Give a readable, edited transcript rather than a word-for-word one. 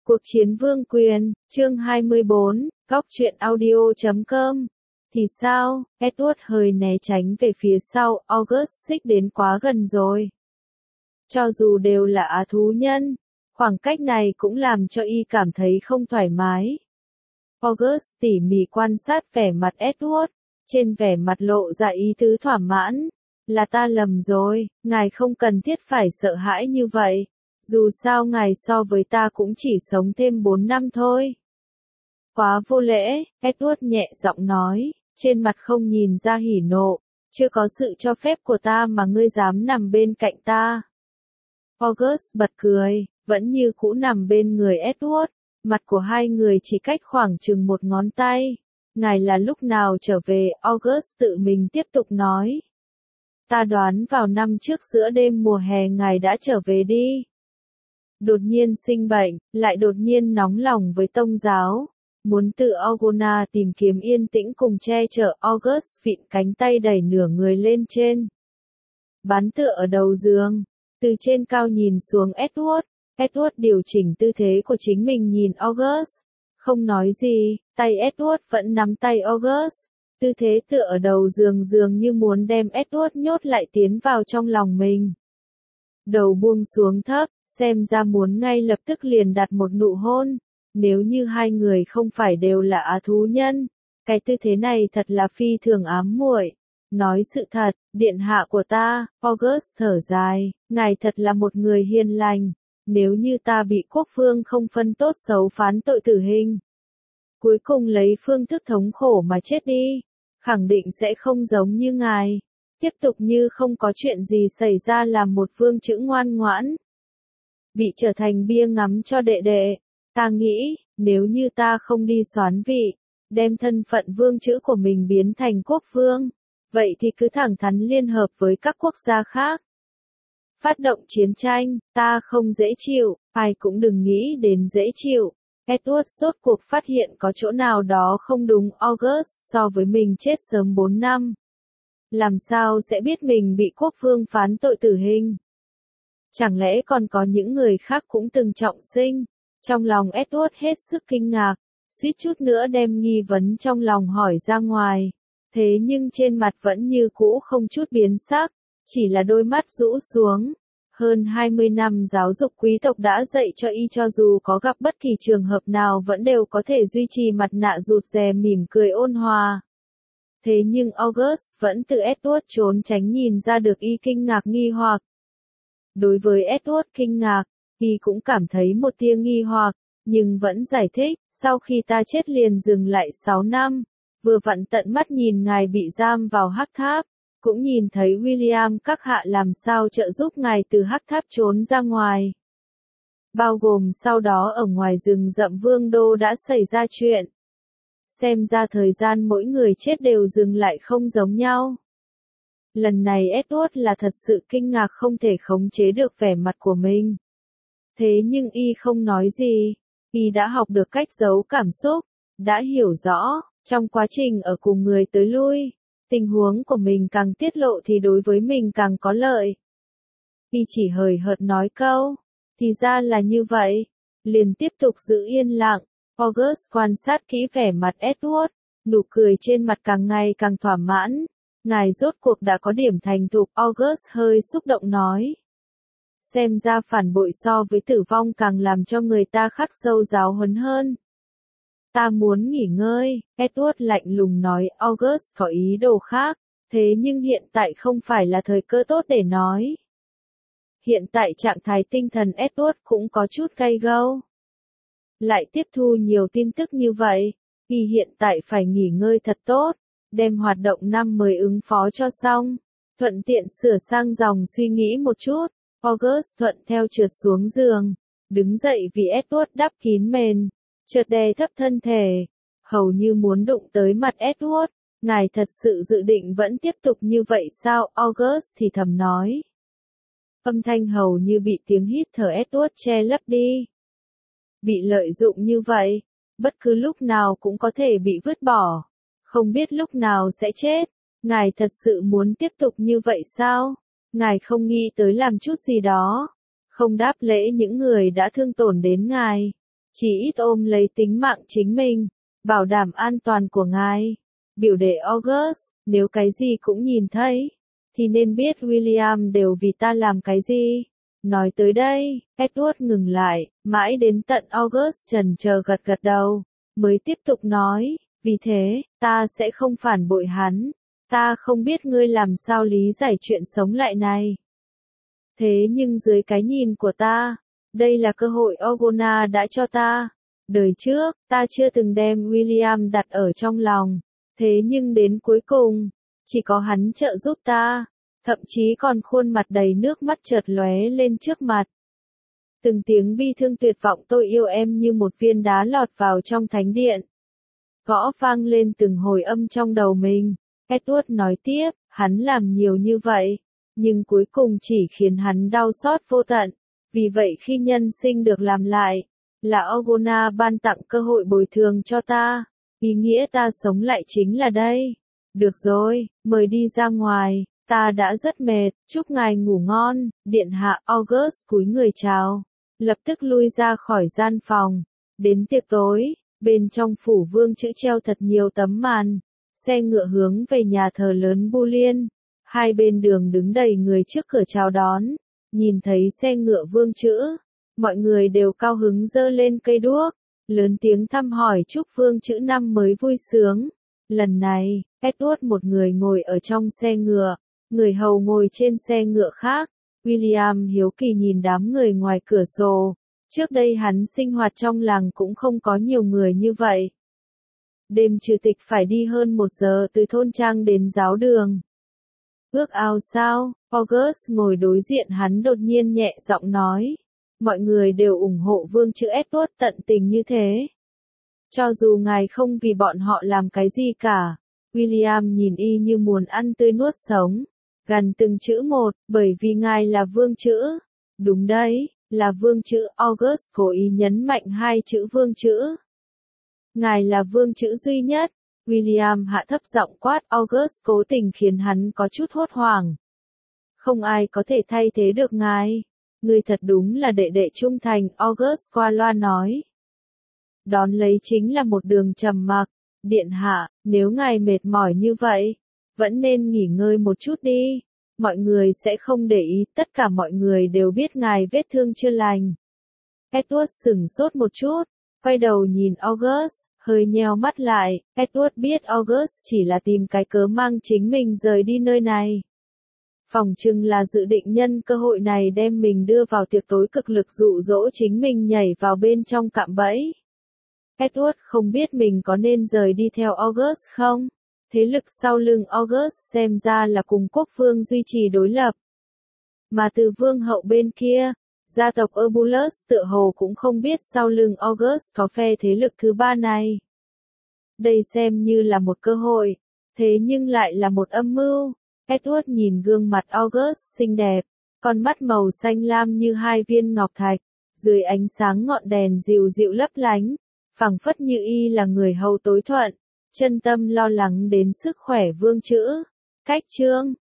Cuộc chiến vương quyền, chương 24, góc truyện audio.com. Thì sao, Edward hơi né tránh về phía sau, August xích đến quá gần rồi. Cho dù đều là á thú nhân, khoảng cách này cũng làm cho y cảm thấy không thoải mái. August tỉ mỉ quan sát vẻ mặt Edward, trên vẻ mặt lộ ra ý tứ thỏa mãn. Là ta lầm rồi, ngài không cần thiết phải sợ hãi như vậy. Dù sao ngài so với ta cũng chỉ sống thêm 4 năm thôi. Quá vô lễ, Edward nhẹ giọng nói, trên mặt không nhìn ra hỉ nộ, chưa có sự cho phép của ta mà ngươi dám nằm bên cạnh ta. August bật cười, vẫn như cũ nằm bên người Edward, mặt của hai người chỉ cách khoảng chừng một ngón tay. Ngài là lúc nào trở về, August tự mình tiếp tục nói. Ta đoán vào năm trước giữa đêm mùa hè ngài đã trở về đi. Đột nhiên sinh bệnh, lại đột nhiên nóng lòng với tông giáo. Muốn tự Orgona tìm kiếm yên tĩnh cùng che chở, August vịn cánh tay đẩy nửa người lên trên. Bán tựa ở đầu giường, từ trên cao nhìn xuống Edward. Edward điều chỉnh tư thế của chính mình nhìn August. Không nói gì, tay Edward vẫn nắm tay August. Tư thế tựa ở đầu giường dường như muốn đem Edward nhốt lại tiến vào trong lòng mình. Đầu buông xuống thấp, xem ra muốn ngay lập tức liền đặt một nụ hôn. Nếu như hai người không phải đều là á thú nhân, cái tư thế này thật là phi thường ám muội. Nói sự thật, điện hạ của ta, August thở dài, ngài thật là một người hiền lành. Nếu như ta bị quốc vương không phân tốt xấu phán tội tử hình, cuối cùng lấy phương thức thống khổ mà chết đi, khẳng định sẽ không giống như ngài. Tiếp tục như không có chuyện gì xảy ra làm một vương chữ ngoan ngoãn. Bị trở thành bia ngắm cho đệ đệ. Ta nghĩ, nếu như ta không đi soán vị, đem thân phận vương chữ của mình biến thành quốc vương, vậy thì cứ thẳng thắn liên hợp với các quốc gia khác. Phát động chiến tranh, ta không dễ chịu, ai cũng đừng nghĩ đến dễ chịu. Edward rốt cuộc phát hiện có chỗ nào đó không đúng. August so với mình chết sớm 4 năm. Làm sao sẽ biết mình bị quốc vương phán tội tử hình? Chẳng lẽ còn có những người khác cũng từng trọng sinh? Trong lòng Edward hết sức kinh ngạc, suýt chút nữa đem nghi vấn trong lòng hỏi ra ngoài. Thế nhưng trên mặt vẫn như cũ không chút biến sắc, chỉ là đôi mắt rũ xuống. Hơn 20 năm giáo dục quý tộc đã dạy cho y cho dù có gặp bất kỳ trường hợp nào vẫn đều có thể duy trì mặt nạ rụt rè mỉm cười ôn hòa. Thế nhưng August vẫn từ Edward trốn tránh nhìn ra được y kinh ngạc nghi hoặc. Đối với Edward kinh ngạc, y cũng cảm thấy một tia nghi hoặc, nhưng vẫn giải thích, sau khi ta chết liền dừng lại 6 năm, vừa vặn tận mắt nhìn ngài bị giam vào hắc tháp, cũng nhìn thấy William các hạ làm sao trợ giúp ngài từ hắc tháp trốn ra ngoài. Bao gồm sau đó ở ngoài rừng rậm Vương Đô đã xảy ra chuyện. Xem ra thời gian mỗi người chết đều dừng lại không giống nhau. Lần này Edward là thật sự kinh ngạc không thể khống chế được vẻ mặt của mình. Thế nhưng y không nói gì, y đã học được cách giấu cảm xúc, đã hiểu rõ, trong quá trình ở cùng người tới lui, tình huống của mình càng tiết lộ thì đối với mình càng có lợi. Y chỉ hời hợt nói câu, thì ra là như vậy, liền tiếp tục giữ yên lặng. August quan sát kỹ vẻ mặt Edward, nụ cười trên mặt càng ngày càng thỏa mãn. Ngài rốt cuộc đã có điểm thành thục, August hơi xúc động nói. Xem ra phản bội so với tử vong càng làm cho người ta khắc sâu giáo huấn hơn. Ta muốn nghỉ ngơi, Edward lạnh lùng nói. August có ý đồ khác, thế nhưng hiện tại không phải là thời cơ tốt để nói. Hiện tại trạng thái tinh thần Edward cũng có chút gay go. Lại tiếp thu nhiều tin tức như vậy, y hiện tại phải nghỉ ngơi thật tốt, đem hoạt động năm mới ứng phó cho xong, thuận tiện sửa sang dòng suy nghĩ một chút. August thuận theo trượt xuống giường, đứng dậy vì Edward đắp kín mền, chợt đè thấp thân thể, hầu như muốn đụng tới mặt Edward. Ngài thật sự dự định vẫn tiếp tục như vậy sao? August thì thầm nói. Âm thanh hầu như bị tiếng hít thở Edward che lấp đi. Bị lợi dụng như vậy, bất cứ lúc nào cũng có thể bị vứt bỏ, không biết lúc nào sẽ chết. Ngài thật sự muốn tiếp tục như vậy sao? Ngài không nghĩ tới làm chút gì đó, không đáp lễ những người đã thương tổn đến ngài, chỉ ít ôm lấy tính mạng chính mình, bảo đảm an toàn của ngài. Biểu đệ August, nếu cái gì cũng nhìn thấy, thì nên biết William đều vì ta làm cái gì. Nói tới đây, Edward ngừng lại, mãi đến tận August chần chờ gật gật đầu, mới tiếp tục nói, vì thế, ta sẽ không phản bội hắn. Ta không biết ngươi làm sao lý giải chuyện sống lại này. Thế nhưng dưới cái nhìn của ta, đây là cơ hội Orgona đã cho ta. Đời trước, ta chưa từng đem William đặt ở trong lòng. Thế nhưng đến cuối cùng, chỉ có hắn trợ giúp ta. Thậm chí còn khuôn mặt đầy nước mắt chợt lóe lên trước mặt. Từng tiếng bi thương tuyệt vọng tôi yêu em như một viên đá lọt vào trong thánh điện. Gõ vang lên từng hồi âm trong đầu mình. Edward nói tiếp, hắn làm nhiều như vậy, nhưng cuối cùng chỉ khiến hắn đau xót vô tận. Vì vậy khi nhân sinh được làm lại, là Orgona ban tặng cơ hội bồi thường cho ta. Ý nghĩa ta sống lại chính là đây. Được rồi, mời đi ra ngoài, ta đã rất mệt, chúc ngài ngủ ngon. Điện hạ August cúi người chào, lập tức lui ra khỏi gian phòng. Đến tiệc tối, bên trong phủ vương chữ treo thật nhiều tấm màn. Xe ngựa hướng về nhà thờ lớn Bullion. Hai bên đường đứng đầy người trước cửa chào đón. Nhìn thấy xe ngựa vương chữ, mọi người đều cao hứng giơ lên cây đuốc, lớn tiếng thăm hỏi chúc vương chữ năm mới vui sướng. Lần này, Edward một người ngồi ở trong xe ngựa, người hầu ngồi trên xe ngựa khác. William hiếu kỳ nhìn đám người ngoài cửa sổ. Trước đây hắn sinh hoạt trong làng cũng không có nhiều người như vậy. Đêm trừ tịch phải đi hơn 1 giờ từ thôn trang đến giáo đường. Ước ao sao? August ngồi đối diện hắn đột nhiên nhẹ giọng nói. Mọi người đều ủng hộ vương chữ Edward tận tình như thế. Cho dù ngài không vì bọn họ làm cái gì cả. William nhìn y như muốn ăn tươi nuốt sống. Gần từng chữ một, bởi vì ngài là vương chữ. Đúng đấy, là vương chữ. August cố ý nhấn mạnh hai chữ vương chữ. Ngài là vương chữ duy nhất. William hạ thấp giọng quát. August cố tình khiến hắn có chút hốt hoảng. Không ai có thể thay thế được ngài. Ngươi thật đúng là đệ đệ trung thành. August qua loa nói. Đón lấy chính là một đường trầm mặc. Điện hạ, nếu ngài mệt mỏi như vậy, vẫn nên nghỉ ngơi một chút đi. Mọi người sẽ không để ý. Tất cả mọi người đều biết ngài vết thương chưa lành. Edward sửng sốt một chút, quay đầu nhìn August, hơi nheo mắt lại. Edward biết August chỉ là tìm cái cớ mang chính mình rời đi nơi này. Phỏng chừng là dự định nhân cơ hội này đem mình đưa vào tiệc tối cực lực dụ dỗ chính mình nhảy vào bên trong cạm bẫy. Edward không biết mình có nên rời đi theo August không? Thế lực sau lưng August xem ra là cùng quốc vương duy trì đối lập. Mà từ vương hậu bên kia, gia tộc Eubulus tựa hồ cũng không biết sau lưng August có phe thế lực thứ ba này. Đây xem như là một cơ hội, thế nhưng lại là một âm mưu. Edward nhìn gương mặt August xinh đẹp, con mắt màu xanh lam như hai viên ngọc thạch, dưới ánh sáng ngọn đèn dịu dịu lấp lánh, phảng phất như y là người hầu tối thuận, chân tâm lo lắng đến sức khỏe vương chữ. Cách chương